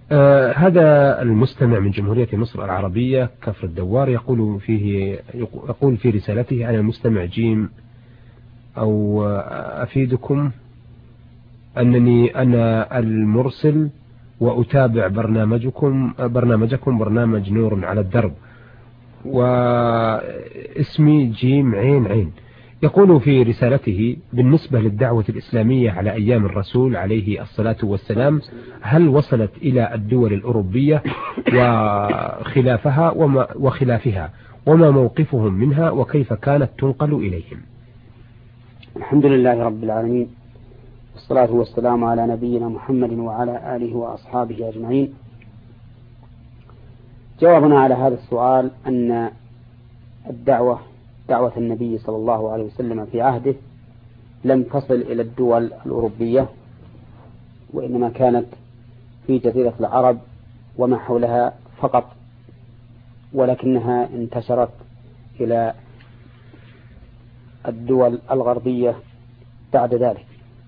هذا المستمع من جمهورية مصر العربية كفر الدوار يقول في رسالته: أنا المستمع جيم، أو أفيدكم أنني أنا المرسل وأتابع برنامجكم برنامج نور على الدرب، واسمي جيم عين عين. يقول في رسالته: بالنسبة للدعوة الإسلامية على أيام الرسول عليه الصلاة والسلام، هل وصلت إلى الدول الأوروبية وخلافها وما موقفهم منها وكيف كانت تنقل إليهم؟ الحمد لله رب العالمين، والصلاة والسلام على نبينا محمد وعلى آله وأصحابه أجمعين. جوابنا على هذا السؤال أن دعوة النبي صلى الله عليه وسلم في عهده لم تصل إلى الدول الأوروبية، وإنما كانت في جزيرة العرب وما حولها فقط، ولكنها انتشرت إلى الدول الغربية بعد ذلك،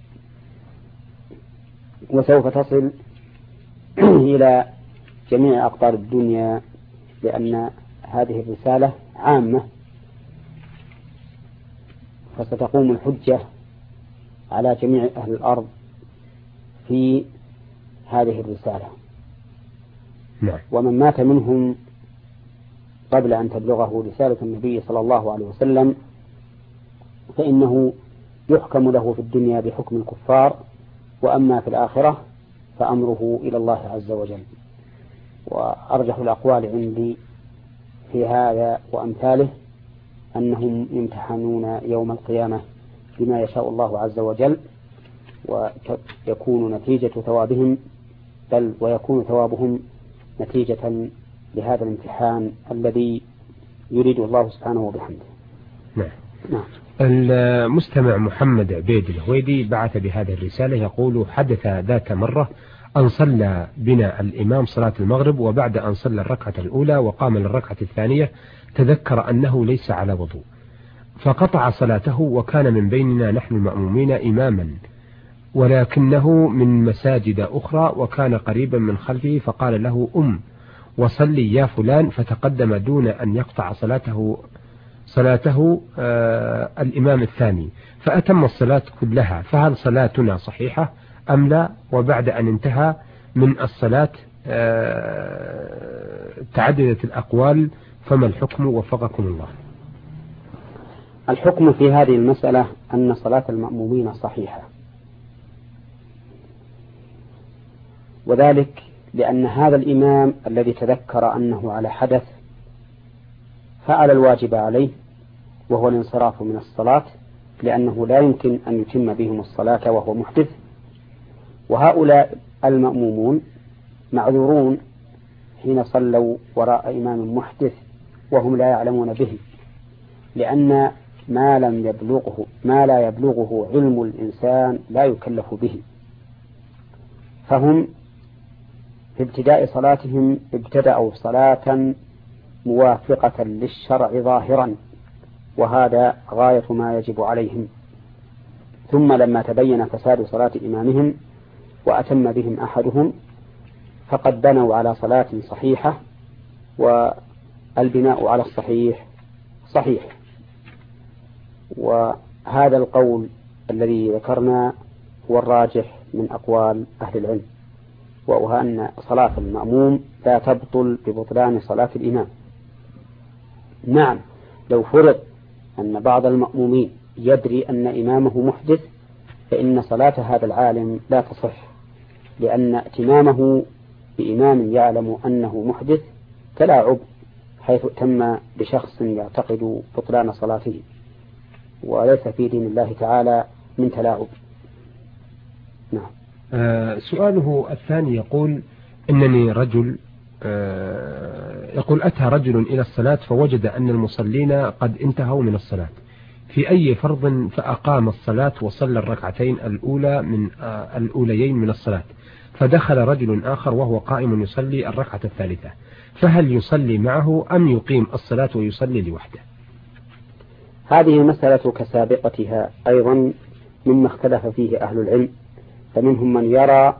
وسوف تصل إلى جميع أقطار الدنيا، لأن هذه الرسالة عامة، فستقوم الحجة على جميع أهل الأرض في هذه الرسالة. ومن مات منهم قبل أن تبلغه رسالة النبي صلى الله عليه وسلم فإنه يحكم له في الدنيا بحكم الكفار، وأما في الآخرة فأمره إلى الله عز وجل. وأرجح الأقوال عندي في هذا وأمثاله أنهم يمتحنون يوم القيامة بما يشاء الله عز وجل، ويكون نتيجة ثوابهم ويكون ثوابهم نتيجة لهذا الامتحان الذي يريد الله سبحانه وبحمده. نعم. المستمع محمد عبيد الهويدي بعث بهذه الرسالة يقول: حدث ذات مرة أن صلى بنا الإمام صلاة المغرب، وبعد أن صلى الركعة الأولى وقام للركعة الثانية تذكر أنه ليس على وضوء، فقطع صلاته، وكان من بيننا نحن المأمومين إماما ولكنه من مساجد أخرى وكان قريبا من خلفه، فقال له: وصلي يا فلان، فتقدم دون أن يقطع صلاته الإمام الثاني فأتم الصلاة كلها، فهل صلاتنا صحيحة أم لا؟ وبعد أن انتهى من الصلاة تعددت الأقوال، فما الحكم وفقكم الله؟ الحكم في هذه المسألة أن صلاة المأمومين صحيحة، وذلك لأن هذا الإمام الذي تذكر أنه على حدث فعل الواجب عليه، وهو الانصراف من الصلاة، لأنه لا يمكن أن يتم بهم الصلاة وهو محدث. وهؤلاء المأمومون معذورون حين صلوا وراء إمام محدث وهم لا يعلمون به، لأن ما لا يبلغه علم الإنسان لا يكلف به. فهم في ابتداء صلاتهم ابتدأوا صلاة موافقة للشرع ظاهرا، وهذا غاية ما يجب عليهم. ثم لما تبين فساد صلاة إمامهم وأتم بهم أحدهم فقد بنوا على صلاة صحيحة، والبناء على الصحيح صحيح. وهذا القول الذي ذكرنا هو الراجح من أقوال أهل العلم، وهو أن صلاة المأموم لا تبطل ببطلان صلاة الإمام. نعم، لو فرض أن بعض المأمومين يدري أن إمامه محدث فإن صلاة هذا العالم لا تصح، لأن ائتمامه بإمام يعلم أنه محدث تلاعب، حيث تم بشخص يعتقد بطلان صلاته، وليس في دين الله تعالى من تلاعب. نعم. سؤاله الثاني يقول: إنني رجل يقول أتى رجل إلى الصلاة فوجد أن المصلين قد انتهوا من الصلاة في أي فرض، فأقام الصلاة وصلى الركعتين الأوليين من الصلاة، فدخل رجل آخر وهو قائم يصلي الركعة الثالثة، فهل يصلي معه أم يقيم الصلاة ويصلي لوحده؟ هذه المسألة كسابقتها أيضا مما اختلف فيه أهل العلم، فمنهم من يرى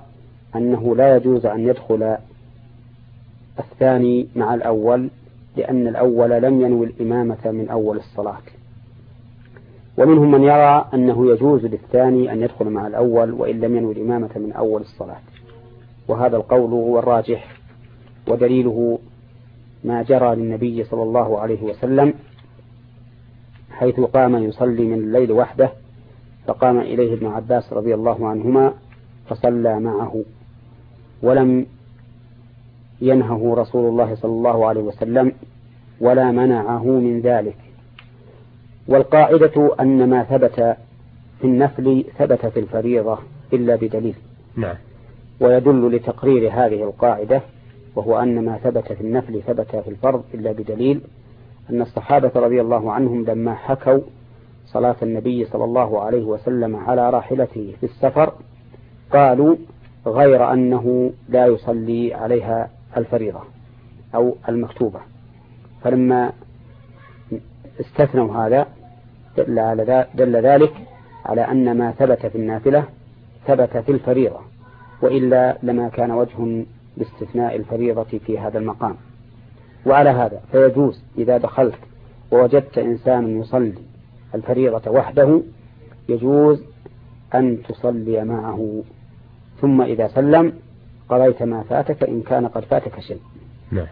أنه لا يجوز أن يدخل الثاني مع الأول، لأن الأول لم ينوي الإمامة من أول الصلاة. ومنهم من يرى أنه يجوز للثاني أن يدخل مع الأول وإن لم ينوي الإمامة من أول الصلاة، وهذا القول هو الراجح، ودليله ما جرى للنبي صلى الله عليه وسلم حيث قام يصلي من الليل وحده، فقام إليه ابن عباس رضي الله عنهما فصلى معه، ولم ينهه رسول الله صلى الله عليه وسلم ولا منعه من ذلك. والقاعدة أن ما ثبت في النفل ثبت في الفريضة إلا بدليل. نعم. ويدل لتقرير هذه القاعدة، وهو أن ما ثبت في النفل ثبت في الفرض إلا بدليل، أن الصحابة رضي الله عنهم لما حكوا صلاة النبي صلى الله عليه وسلم على راحلته في السفر قالوا غير أنه لا يصلي عليها الفريضة أو المكتوبة، فلما استثنوا هذا دل ذلك على أن ما ثبت في النافلة ثبت في الفريضة، وإلا لما كان وجه لاستثناء الفريضة في هذا المقام. وعلى هذا فيجوز إذا دخلت ووجدت إنسان يصلي الفريضة وحده يجوز أن تصلي معه، ثم إذا سلم قضيت ما فاتك إن كان قد فاتك شيء. نعم.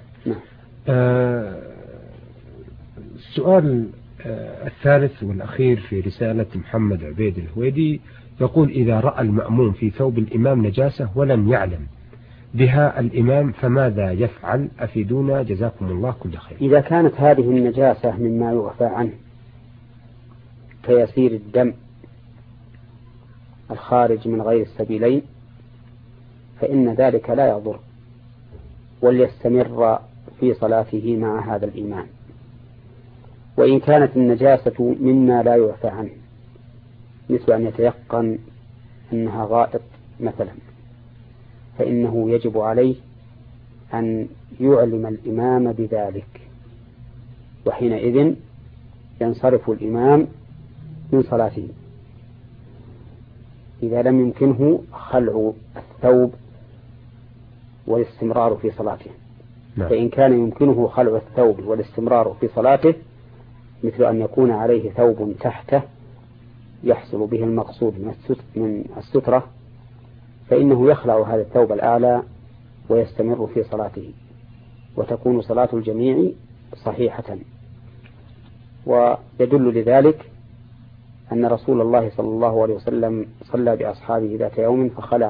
السؤال الثالث والأخير في رسالة محمد عبيد الهويدي يقول: إذا رأى المأموم في ثوب الإمام نجاسة ولم يعلم بها الإمام فماذا يفعل؟ أفيدونا جزاكم الله كل خير. إذا كانت هذه النجاسة مما يعفى عنه كيسير الدم الخارج من غير السبيلين فإن ذلك لا يضر، وليستمر في صلاته مع هذا الإمام. وإن كانت النجاسة مما لا يعفى عنه مثل أن يتيقن أنها غائط مثلا، فإنه يجب عليه أن يعلم الإمام بذلك، وحينئذ ينصرف الإمام من صلاته إذا لم يمكنه خلع الثوب والاستمرار في صلاته. فإن كان يمكنه خلع الثوب والاستمرار في صلاته مثل أن يكون عليه ثوب تحته يحصل به المقصود من السترة، فإنه يخلع هذا الثوب الأعلى ويستمر في صلاته، وتكون صلاة الجميع صحيحة. ويدل لذلك أن رسول الله صلى الله عليه وسلم صلى بأصحابه ذات يوم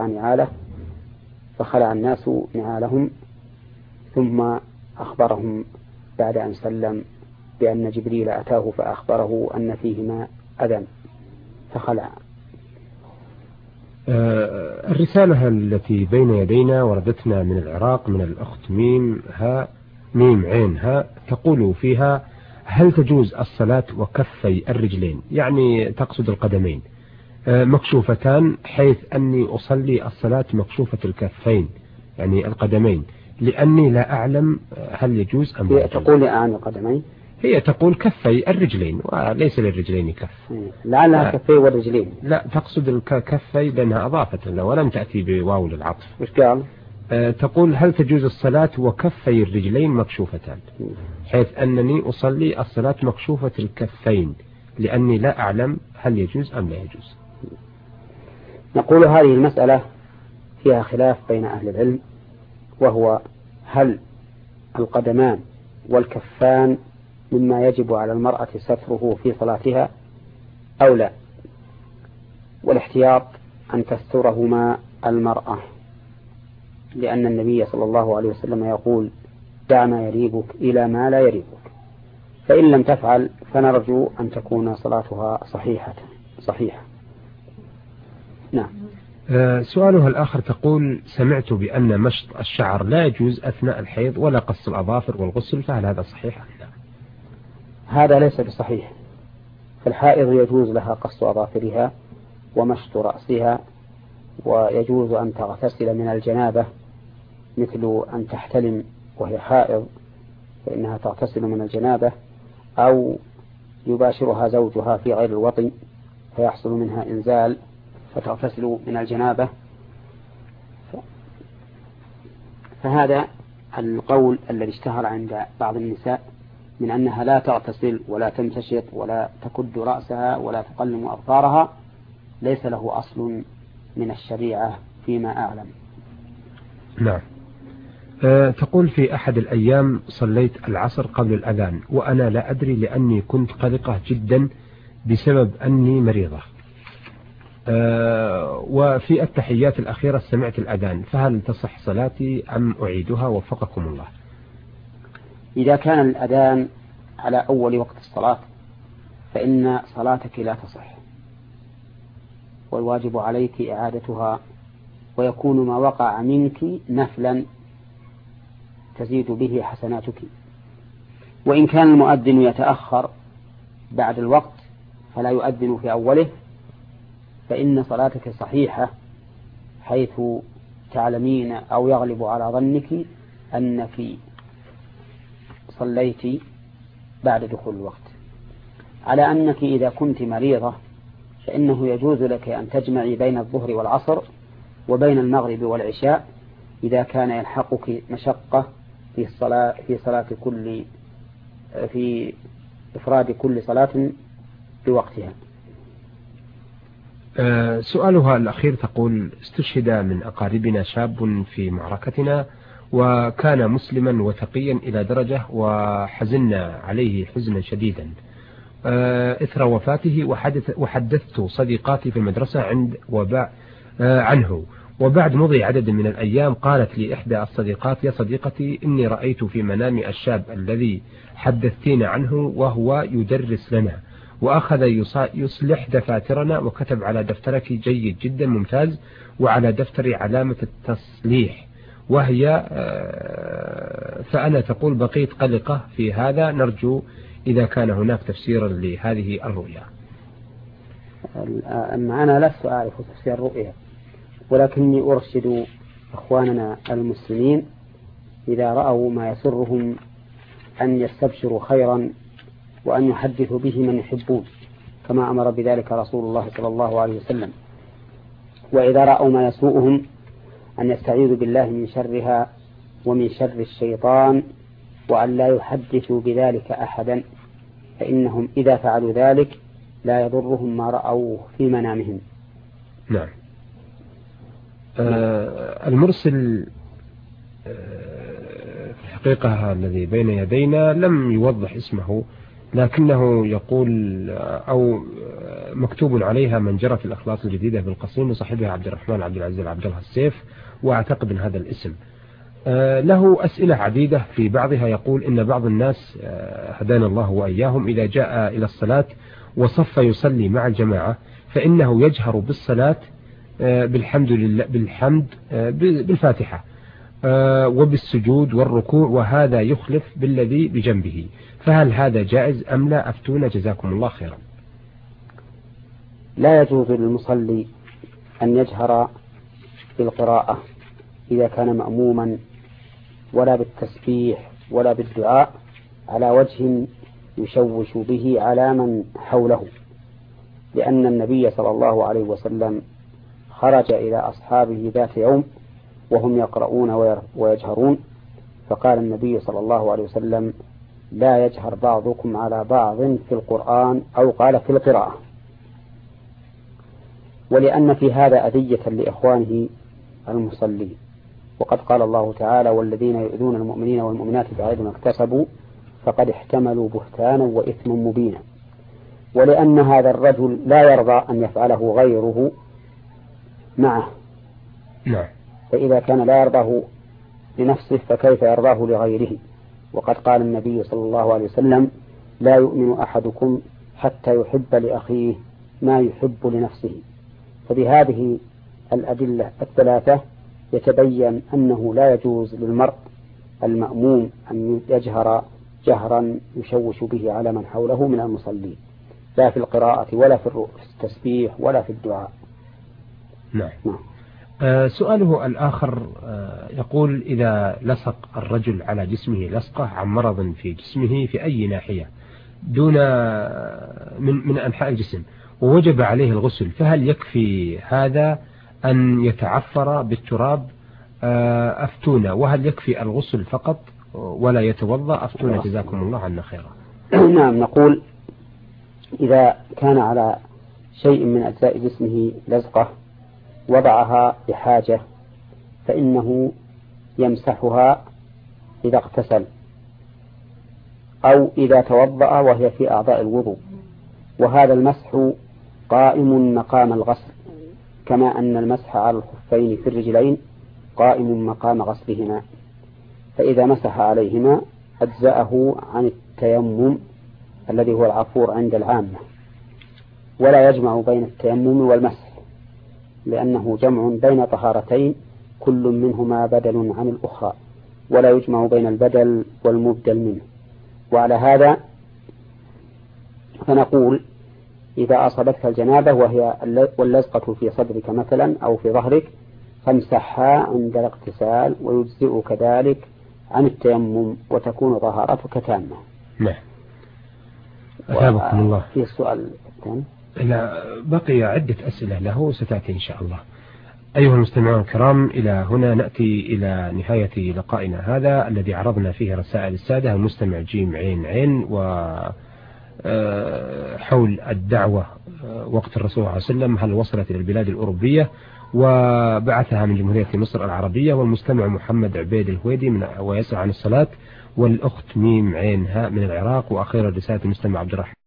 فخلع الناس نعالهم، ثم أخبرهم بعد أن سلم بأن جبريل أتاه فأخبره أن فيهما أذى فخلع. الرسالة التي بين يدينا وردتنا من العراق من الأخت ميم عين ها تقول فيها: هل تجوز الصلاة وكفي الرجلين، يعني تقصد القدمين، مكشوفتان، حيث أني أصلي الصلاة مكشوفة الكفين يعني القدمين، لأني لا أعلم هل يجوز أم لا يجوز؟ تقول أعني القدمين؟ هي تقول كفي الرجلين وليس للرجلين كف. لعلها كفي والرجلين. لا، تقصد الكفي لأنها أضافت له ولم تأتي بواو للعطف. مش قال؟ تقول: هل تجوز الصلاة وكفي الرجلين مكشوفتان، حيث أنني أصلي الصلاة مكشوفة الكفين لأني لا أعلم هل يجوز أم لا يجوز. نقول هذه المسألة فيها خلاف بين أهل العلم، وهو هل القدمان والكفان مما يجب على المرأة ستره في صلاتها أو لا، والاحتياط أن تسترهما المرأة، لأن النبي صلى الله عليه وسلم يقول: دع ما يريبك إلى ما لا يريبك، فإن لم تفعل فنرجو أن تكون صلاتها صحيحة. نعم. سؤالها الآخر تقول: سمعت بأن مشط الشعر لا يجوز أثناء الحيض ولا قص الأظافر والغسل، فهل هذا صحيح أم لا؟ هذا ليس بصحيح. فالحائض يجوز لها قص أظافرها ومشط رأسها، ويجوز أن تغتسل من الجنابة مثل أن تحتلم وهي حائض فإنها تغتسل من الجنابة، أو يباشرها زوجها في غير الوطن فيحصل منها إنزال فتغتسل من الجنابة. فهذا القول الذي اشتهر عند بعض النساء من أنها لا تغتسل ولا تمتشط ولا تكد رأسها ولا تقلم أظفارها ليس له أصل من الشريعة فيما أعلم. نعم. تقول في أحد الأيام صليت العصر قبل الأذان وأنا لا أدري لأني كنت قلقة جدا بسبب أني مريضة، وفي التحيات الأخيرة سمعت الأذان، فهل تصح صلاتي أم أعيدها؟ وفقكم الله. إذا كان الأذان على أول وقت الصلاة فإن صلاتك لا تصح، والواجب عليك إعادتها، ويكون ما وقع منك نفلا تزيد به حسناتك. وإن كان المؤذن يتأخر بعد الوقت فلا يؤذن في أوله فإن صلاتك صحيحة، حيث تعلمين أو يغلب على ظنك أنك صليت بعد دخول الوقت. على أنك إذا كنت مريضة فإنه يجوز لك أن تجمعي بين الظهر والعصر وبين المغرب والعشاء إذا كان يلحقك مشقة في إفراد كل صلاة بوقتها. سؤالها الأخير تقول: استشهد من أقاربنا شاب في معركتنا وكان مسلما وتقيا إلى درجة وحزنا عليه حزنا شديدا إثر وفاته، وحدثت صديقاتي في المدرسة عنه، وبعد مضي عدد من الأيام قالت لي إحدى الصديقات: يا صديقتي إني رأيت في منامي الشاب الذي حدثتين عنه وهو يدرس لنا، وأخذ يصلح دفاترنا، وكتب على دفترك جيد جدا ممتاز، وعلى دفتري علامة التصليح، وهي فأنا تقول بقيت قلقة في هذا، نرجو إذا كان هناك تفسير لهذه الرؤيا. أنا لست أعرف تفسير الرؤيا، ولكني أرشد أخواننا المسلمين إذا رأوا ما يسرهم أن يستبشروا خيرا وأن يحدثوا به من يحبون، كما أمر بذلك رسول الله صلى الله عليه وسلم. وإذا رأوا ما يسوءهم أن يستعيذوا بالله من شرها ومن شر الشيطان، وأن لا يحدثوا بذلك أحدا، فإنهم إذا فعلوا ذلك لا يضرهم ما رأوه في منامهم. نعم. المرسل في الحقيقة الذي بين يدينا لم يوضح اسمه، لكنه يقول أو مكتوب عليها: من جرت الأخلاص الجديدة بالقصيم، وصاحبها عبد الرحمن عبد العزيز عبد الله السيف، وأعتقد أن هذا الاسم. له أسئلة عديدة، في بعضها يقول إن بعض الناس هدانا الله وإياهم إذا جاء إلى الصلاة وصف يصلي مع الجماعة فإنه يجهر بالصلاة بالحمد لله بالفاتحة وبالسجود والركوع، وهذا يخلف بالذي بجنبه، فهل هذا جائز أم لا؟ أفتونا جزاكم الله خيرا. لا يجوز للمصلي أن يجهر بالقراءة إذا كان مأموما، ولا بالتسبيح ولا بالدعاء على وجه يشوش به على من حوله، لأن النبي صلى الله عليه وسلم خرج إلى أصحابه ذات يوم وهم يقرؤون ويجهرون، فقال النبي صلى الله عليه وسلم: لا يجهر بعضكم على بعض في القرآن، أو قال في القراءة. ولأن في هذا أذية لإخوانه المصلين، وقد قال الله تعالى: والذين يؤذون المؤمنين والمؤمنات بغير ما اكتسبوا فقد احتملوا بهتانا وإثما مبينا. ولأن هذا الرجل لا يرضى أن يفعله غيره معه، فإذا كان لا يرضاه لنفسه فكيف يرضاه لغيره؟ وقد قال النبي صلى الله عليه وسلم: لا يؤمن أحدكم حتى يحب لأخيه ما يحب لنفسه. فبهذه الأدلة الثلاثة يتبين أنه لا يجوز للمرء المأموم أن يجهر جهرا يشوش به على من حوله من المصلين، لا في القراءة ولا في التسبيح ولا في الدعاء. نعم. سؤاله الآخر يقول: إذا لصق الرجل على جسمه لصقة عن مرض في جسمه في أي ناحية دون من أنحاء الجسم ووجب عليه الغسل، فهل يكفي هذا أن يتعفر بالتراب أفتونا، وهل يكفي الغسل فقط ولا يتوضأ؟ أفتونا جزاكم الله عنا خيرا. نعم، نقول إذا كان على شيء من أجزاء جسمه لزقة وضعها بحاجة فإنه يمسحها إذا اغتسل أو إذا توضأ وهي في أعضاء الوضوء، وهذا المسح قائم مقام الغسل، كما أن المسح على الخفين في الرجلين قائم مقام غسلهما، فإذا مسح عليهما أجزأه عن التيمم الذي هو العفور عند العامة، ولا يجمع بين التيمم والمسح لأنه جمع بين طهارتين كل منهما بدل عن الأخرى، ولا يجمع بين البدل والمبدل منه. وعلى هذا فنقول إذا أصابتك الجنابة واللزقة في صدرك مثلا أو في ظهرك فامسحها عند الاغتسال، ويجزئك ذلك عن التيمم وتكون طهارتك تامة. نعم. أثابكم الله. في السؤال الثاني لا، بقي عدة أسئلة له ستأتي إن شاء الله. أيها المستمعون الكرام، إلى هنا نأتي إلى نهاية لقائنا هذا الذي عرضنا فيه رسائل السادة المستمع جيم عين عين حول الدعوة وقت الرسول صلى الله عليه وسلم، هل وصلت إلى البلاد الأوروبية وبعثها من جمهورية مصر العربية، والمستمع محمد عبيد الهويدي ويسأل عن الصلاة، والأخت ميم عين هاء من العراق، وأخيرا رسالة المستمع عبد الرحمن